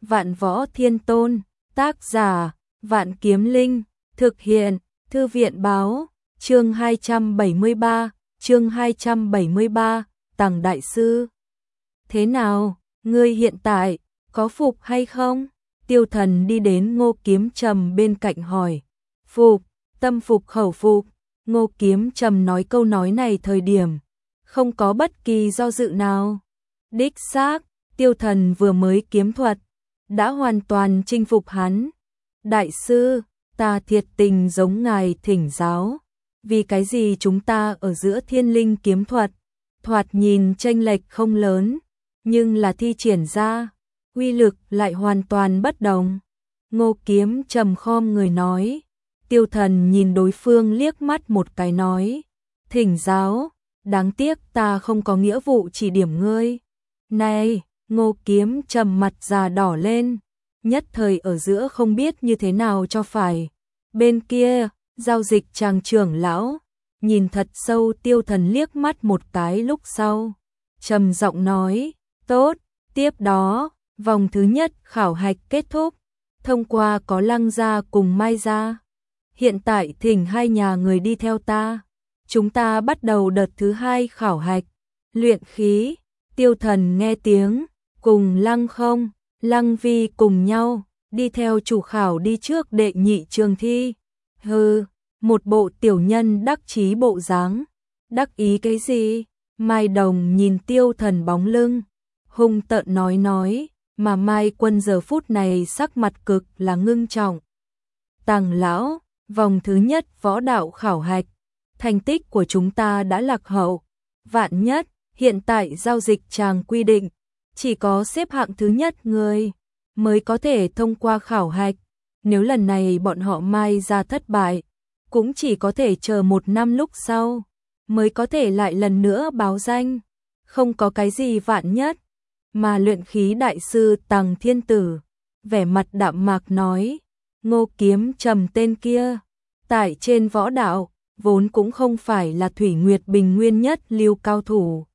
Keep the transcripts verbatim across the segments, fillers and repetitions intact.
Vạn Võ Thiên Tôn, tác giả, Vạn Kiếm Linh, thực hiện, Thư viện báo, chương hai trăm bảy mươi ba, chương hai trăm bảy mươi ba, Tằng Đại Sư. Thế nào, ngươi hiện tại, có phục hay không? Tiêu Thần đi đến Ngô Kiếm Trầm bên cạnh hỏi. Phục, tâm phục khẩu phục. Ngô Kiếm Trầm nói câu nói này thời điểm, không có bất kỳ do dự nào. Đích xác, Tiêu Thần vừa mới kiếm thuật, đã hoàn toàn chinh phục hắn. Đại sư, ta thiệt tình giống ngài thỉnh giáo. Vì cái gì chúng ta ở giữa thiên linh kiếm thuật, thoạt nhìn chênh lệch không lớn, nhưng là thi triển ra, uy lực lại hoàn toàn bất đồng. Ngô Kiếm Trầm khom người nói. Tiêu Thần nhìn đối phương liếc mắt một cái nói. Thỉnh giáo, đáng tiếc ta không có nghĩa vụ chỉ điểm ngươi. Này, Ngô Kiếm Trầm mặt già đỏ lên, nhất thời ở giữa không biết như thế nào cho phải. Bên kia, giao dịch chàng trưởng lão, nhìn thật sâu Tiêu Thần liếc mắt một cái lúc sau. Trầm giọng nói, tốt, tiếp đó, vòng thứ nhất khảo hạch kết thúc, thông qua có Lăng gia cùng Mai gia. Hiện tại thỉnh hai nhà người đi theo ta. Chúng ta bắt đầu đợt thứ hai khảo hạch. Luyện khí, Tiêu Thần nghe tiếng, cùng Lăng Không, Lăng Vi cùng nhau, đi theo chủ khảo đi trước đệ nhị trường thi. Hừ, một bộ tiểu nhân đắc chí bộ dáng. Đắc ý cái gì? Mai Đồng nhìn Tiêu Thần bóng lưng, hung tợn nói nói, mà Mai Quân giờ phút này sắc mặt cực là ngưng trọng. Tằng lão, vòng thứ nhất võ đạo khảo hạch, thành tích của chúng ta đã lạc hậu. Vạn nhất, hiện tại giao dịch chàng quy định, chỉ có xếp hạng thứ nhất người mới có thể thông qua khảo hạch. Nếu lần này bọn họ Mai ra thất bại, cũng chỉ có thể chờ một năm lúc sau, mới có thể lại lần nữa báo danh. Không có cái gì vạn nhất. Mà luyện khí đại sư Tằng Thiên Tử, vẻ mặt đạm mạc nói, Ngô Kiếm Trầm tên kia, tại trên võ đạo, vốn cũng không phải là Thủy Nguyệt Bình nguyên nhất lưu cao thủ.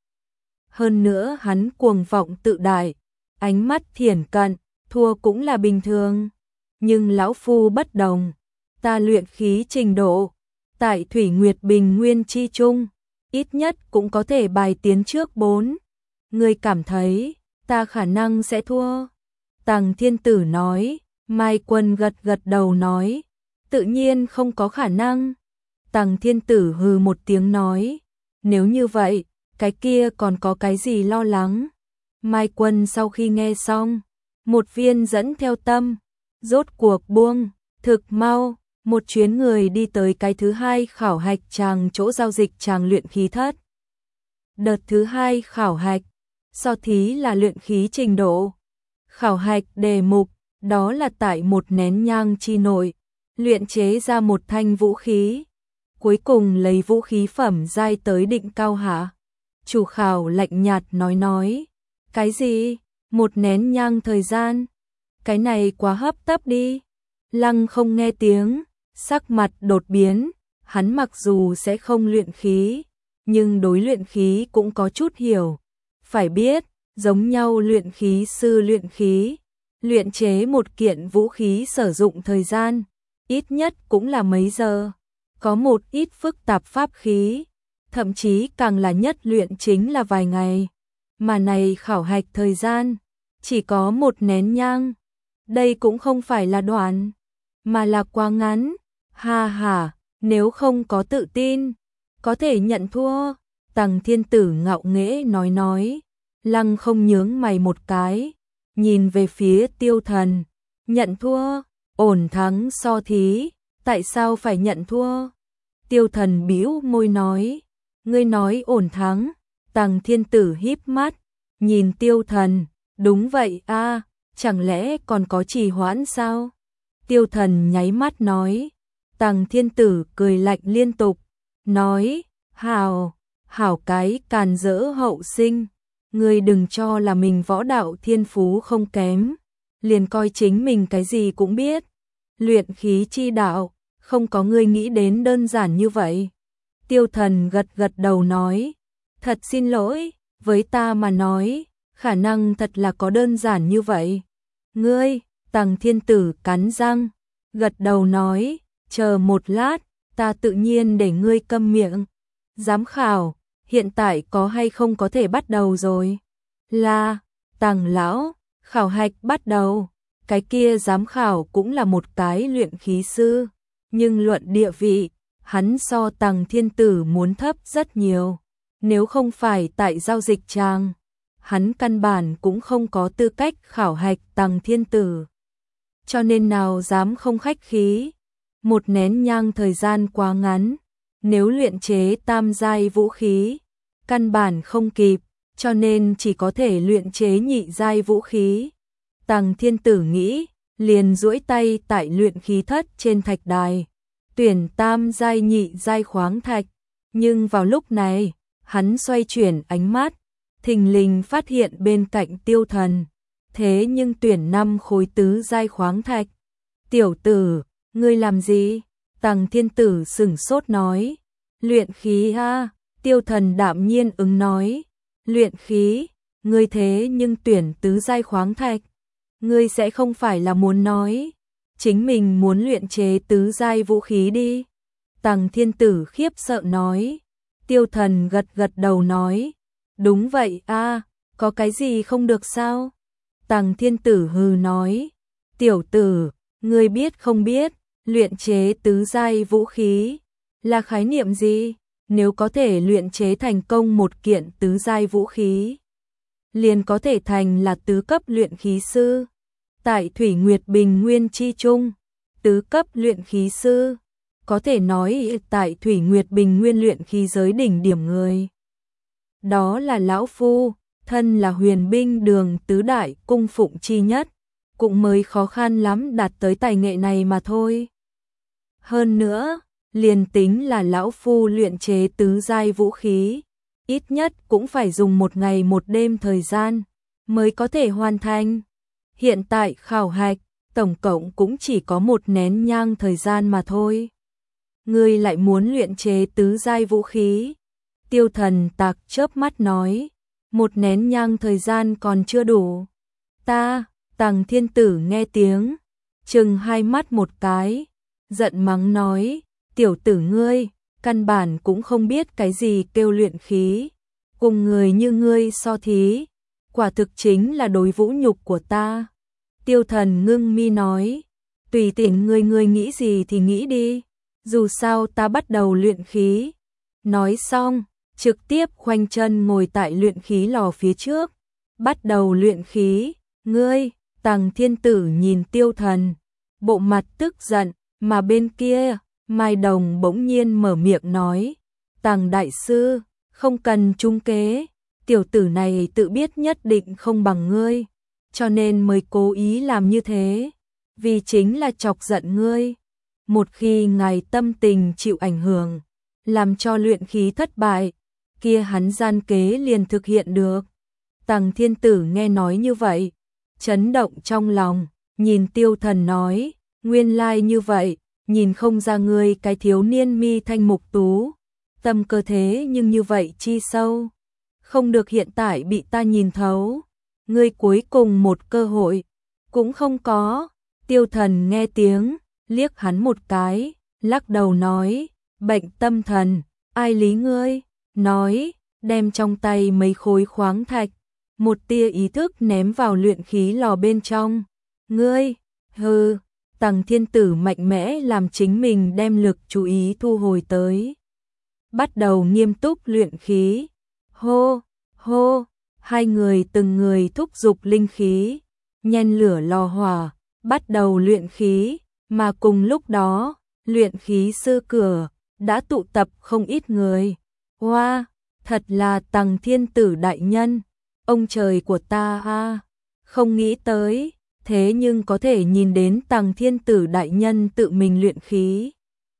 Hơn nữa hắn cuồng vọng tự đại, ánh mắt thiển cận, thua cũng là bình thường. Nhưng lão phu bất đồng, ta luyện khí trình độ, tại Thủy Nguyệt Bình nguyên chi chung, ít nhất cũng có thể bài tiến trước bốn. Ngươi cảm thấy, ta khả năng sẽ thua? Tằng Thiên Tử nói. Mai Quân gật gật đầu nói, tự nhiên không có khả năng. Tằng Thiên Tử hừ một tiếng nói, nếu như vậy, cái kia còn có cái gì lo lắng? Mai Quân sau khi nghe xong, một viên dẫn theo tâm, rốt cuộc buông, thực mau, một chuyến người đi tới cái thứ hai khảo hạch chàng chỗ giao dịch chàng luyện khí thất. Đợt thứ hai khảo hạch, so thí là luyện khí trình độ. Khảo hạch đề mục, đó là tại một nén nhang chi nội, luyện chế ra một thanh vũ khí. Cuối cùng lấy vũ khí phẩm giai tới định cao hạ. Chủ khảo lạnh nhạt nói nói, cái gì? Một nén nhang thời gian? Cái này quá hấp tấp đi. Lăng Không nghe tiếng, sắc mặt đột biến, hắn mặc dù sẽ không luyện khí, nhưng đối luyện khí cũng có chút hiểu. Phải biết, giống nhau luyện khí sư luyện khí, luyện chế một kiện vũ khí sử dụng thời gian, ít nhất cũng là mấy giờ. Có một ít phức tạp pháp khí, thậm chí càng là nhất luyện chính là vài ngày. Mà này khảo hạch thời gian, chỉ có một nén nhang. Đây cũng không phải là đoạn, mà là quá ngắn. Ha ha, nếu không có tự tin, có thể nhận thua. Tằng Thiên Tử ngạo nghễ nói nói. Lăng Không nhướng mày một cái, nhìn về phía Tiêu Thần, nhận thua, ổn thắng so thí, tại sao phải nhận thua? Tiêu Thần bĩu môi nói, ngươi nói ổn thắng. Tằng Thiên Tử híp mắt, nhìn Tiêu Thần, đúng vậy a, à, chẳng lẽ còn có trì hoãn sao? Tiêu Thần nháy mắt nói. Tằng Thiên Tử cười lạnh liên tục, nói, hảo, hảo cái càn rỡ hậu sinh. Ngươi đừng cho là mình võ đạo thiên phú không kém, liền coi chính mình cái gì cũng biết. Luyện khí chi đạo, không có ngươi nghĩ đến đơn giản như vậy. Tiêu Thần gật gật đầu nói, thật xin lỗi, với ta mà nói, khả năng thật là có đơn giản như vậy. Ngươi, Tằng Thiên Tử cắn răng, gật đầu nói, chờ một lát, ta tự nhiên để ngươi câm miệng. Giám khảo, hiện tại có hay không có thể bắt đầu rồi? Là, Tằng lão, khảo hạch bắt đầu. Cái kia giám khảo cũng là một cái luyện khí sư, nhưng luận địa vị, hắn so Tằng Thiên Tử muốn thấp rất nhiều. Nếu không phải tại giao dịch tràng, hắn căn bản cũng không có tư cách khảo hạch Tằng Thiên Tử. Cho nên nào dám không khách khí. Một nén nhang thời gian quá ngắn, nếu luyện chế tam giai vũ khí, căn bản không kịp, cho nên chỉ có thể luyện chế nhị giai vũ khí. Tằng Thiên Tử nghĩ, liền duỗi tay tại luyện khí thất trên thạch đài, tuyển tam giai nhị giai khoáng thạch, nhưng vào lúc này, hắn xoay chuyển ánh mắt, thình lình phát hiện bên cạnh Tiêu Thần, thế nhưng tuyển năm khối tứ giai khoáng thạch. Tiểu tử, ngươi làm gì? Tằng Thiên Tử sửng sốt nói, luyện khí a. Tiêu Thần đạm nhiên ứng nói, luyện khí, ngươi thế nhưng tuyển tứ giai khoáng thạch, ngươi sẽ không phải là muốn nói chính mình muốn luyện chế tứ giai vũ khí đi? Tằng Thiên Tử khiếp sợ nói. Tiêu Thần gật gật đầu nói, đúng vậy a, có cái gì không được sao? Tằng Thiên Tử hừ nói, tiểu tử, ngươi biết không biết, luyện chế tứ giai vũ khí là khái niệm gì? Nếu có thể luyện chế thành công một kiện tứ giai vũ khí, liền có thể thành là tứ cấp luyện khí sư. Tại Thủy Nguyệt Bình Nguyên chi trung, tứ cấp luyện khí sư, có thể nói tại Thủy Nguyệt Bình Nguyên luyện khí giới đỉnh điểm người. Đó là lão phu, thân là huyền binh đường tứ đại cung phụng chi nhất, cũng mới khó khăn lắm đạt tới tài nghệ này mà thôi. Hơn nữa, liền tính là lão phu luyện chế tứ giai vũ khí, ít nhất cũng phải dùng một ngày một đêm thời gian mới có thể hoàn thành. Hiện tại khảo hạch, tổng cộng cũng chỉ có một nén nhang thời gian mà thôi. Ngươi lại muốn luyện chế tứ giai vũ khí? Tiêu Thần tạc chớp mắt nói, một nén nhang thời gian còn chưa đủ. Ta, Tằng Thiên Tử nghe tiếng, chừng hai mắt một cái, giận mắng nói, tiểu tử ngươi, căn bản cũng không biết cái gì kêu luyện khí, cùng người như ngươi so thí, quả thực chính là đối vũ nhục của ta. Tiêu Thần ngưng mi nói, tùy tiện ngươi ngươi nghĩ gì thì nghĩ đi, dù sao ta bắt đầu luyện khí. Nói xong, trực tiếp khoanh chân ngồi tại luyện khí lò phía trước, bắt đầu luyện khí. Ngươi, Tằng Thiên Tử nhìn Tiêu Thần, bộ mặt tức giận, mà bên kia, Mai Đồng bỗng nhiên mở miệng nói, Tằng đại sư, không cần trung kế, tiểu tử này tự biết nhất định không bằng ngươi, cho nên mới cố ý làm như thế, vì chính là chọc giận ngươi. Một khi ngài tâm tình chịu ảnh hưởng, làm cho luyện khí thất bại, kia hắn gian kế liền thực hiện được. Tằng Thiên Tử nghe nói như vậy, chấn động trong lòng, nhìn Tiêu Thần nói, nguyên lai như vậy, nhìn không ra ngươi cái thiếu niên mi thanh mục tú, tâm cơ thế nhưng như vậy chi sâu, không được hiện tại bị ta nhìn thấu, ngươi cuối cùng một cơ hội cũng không có. Tiêu Thần nghe tiếng, liếc hắn một cái, lắc đầu nói, bệnh tâm thần, ai lý ngươi? Nói, đem trong tay mấy khối khoáng thạch, một tia ý thức ném vào luyện khí lò bên trong. Ngươi, hừ, Tằng Thiên Tử mạnh mẽ làm chính mình đem lực chú ý thu hồi tới. Bắt đầu nghiêm túc luyện khí. Hô, hô, hai người từng người thúc giục linh khí, nhen lửa lò hỏa, bắt đầu luyện khí, mà cùng lúc đó, luyện khí sư cửa, đã tụ tập không ít người. Hoa, wow, thật là Tằng Thiên Tử đại nhân, ông trời của ta a, không nghĩ tới, thế nhưng có thể nhìn đến Tằng Thiên Tử đại nhân tự mình luyện khí.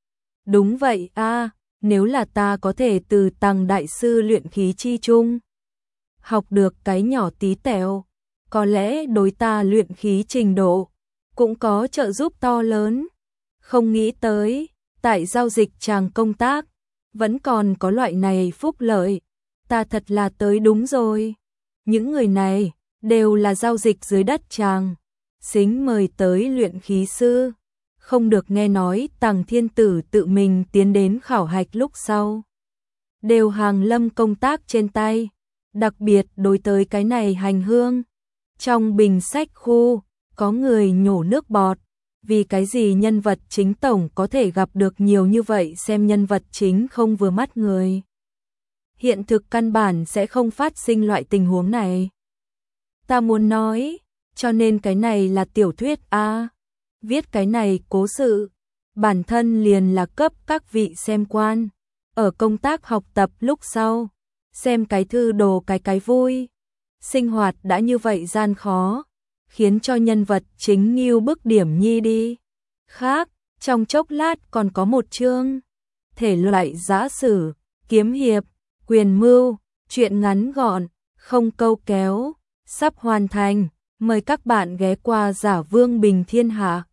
Đúng vậy a, nếu là ta có thể từ Tằng đại sư luyện khí chi chung, học được cái nhỏ tí tẹo, có lẽ đối ta luyện khí trình độ cũng có trợ giúp to lớn. Không nghĩ tới, tại giao dịch tràng công tác, vẫn còn có loại này phúc lợi, ta thật là tới đúng rồi. Những người này đều là giao dịch dưới đất tràng, xính mời tới luyện khí sư. Không được nghe nói Tằng Thiên Tử tự mình tiến đến khảo hạch lúc sau. Đều hàng lâm công tác trên tay, đặc biệt đối tới cái này hành hương. Trong bình sách khu, có người nhổ nước bọt, vì cái gì nhân vật chính tổng có thể gặp được nhiều như vậy xem nhân vật chính không vừa mắt người. Hiện thực căn bản sẽ không phát sinh loại tình huống này. Ta muốn nói, cho nên cái này là tiểu thuyết a. Viết cái này cố sự, bản thân liền là cấp các vị xem quan. Ở công tác học tập lúc sau, xem cái thư đồ cái cái vui. Sinh hoạt đã như vậy gian khó, khiến cho nhân vật chính nghiêu bức điểm nhi đi. Khác, trong chốc lát còn có một chương. Thể loại giã sử, kiếm hiệp, quyền mưu, truyện ngắn gọn, không câu kéo, sắp hoàn thành. Mời các bạn ghé qua Giả Vương Bình Thiên Hạ.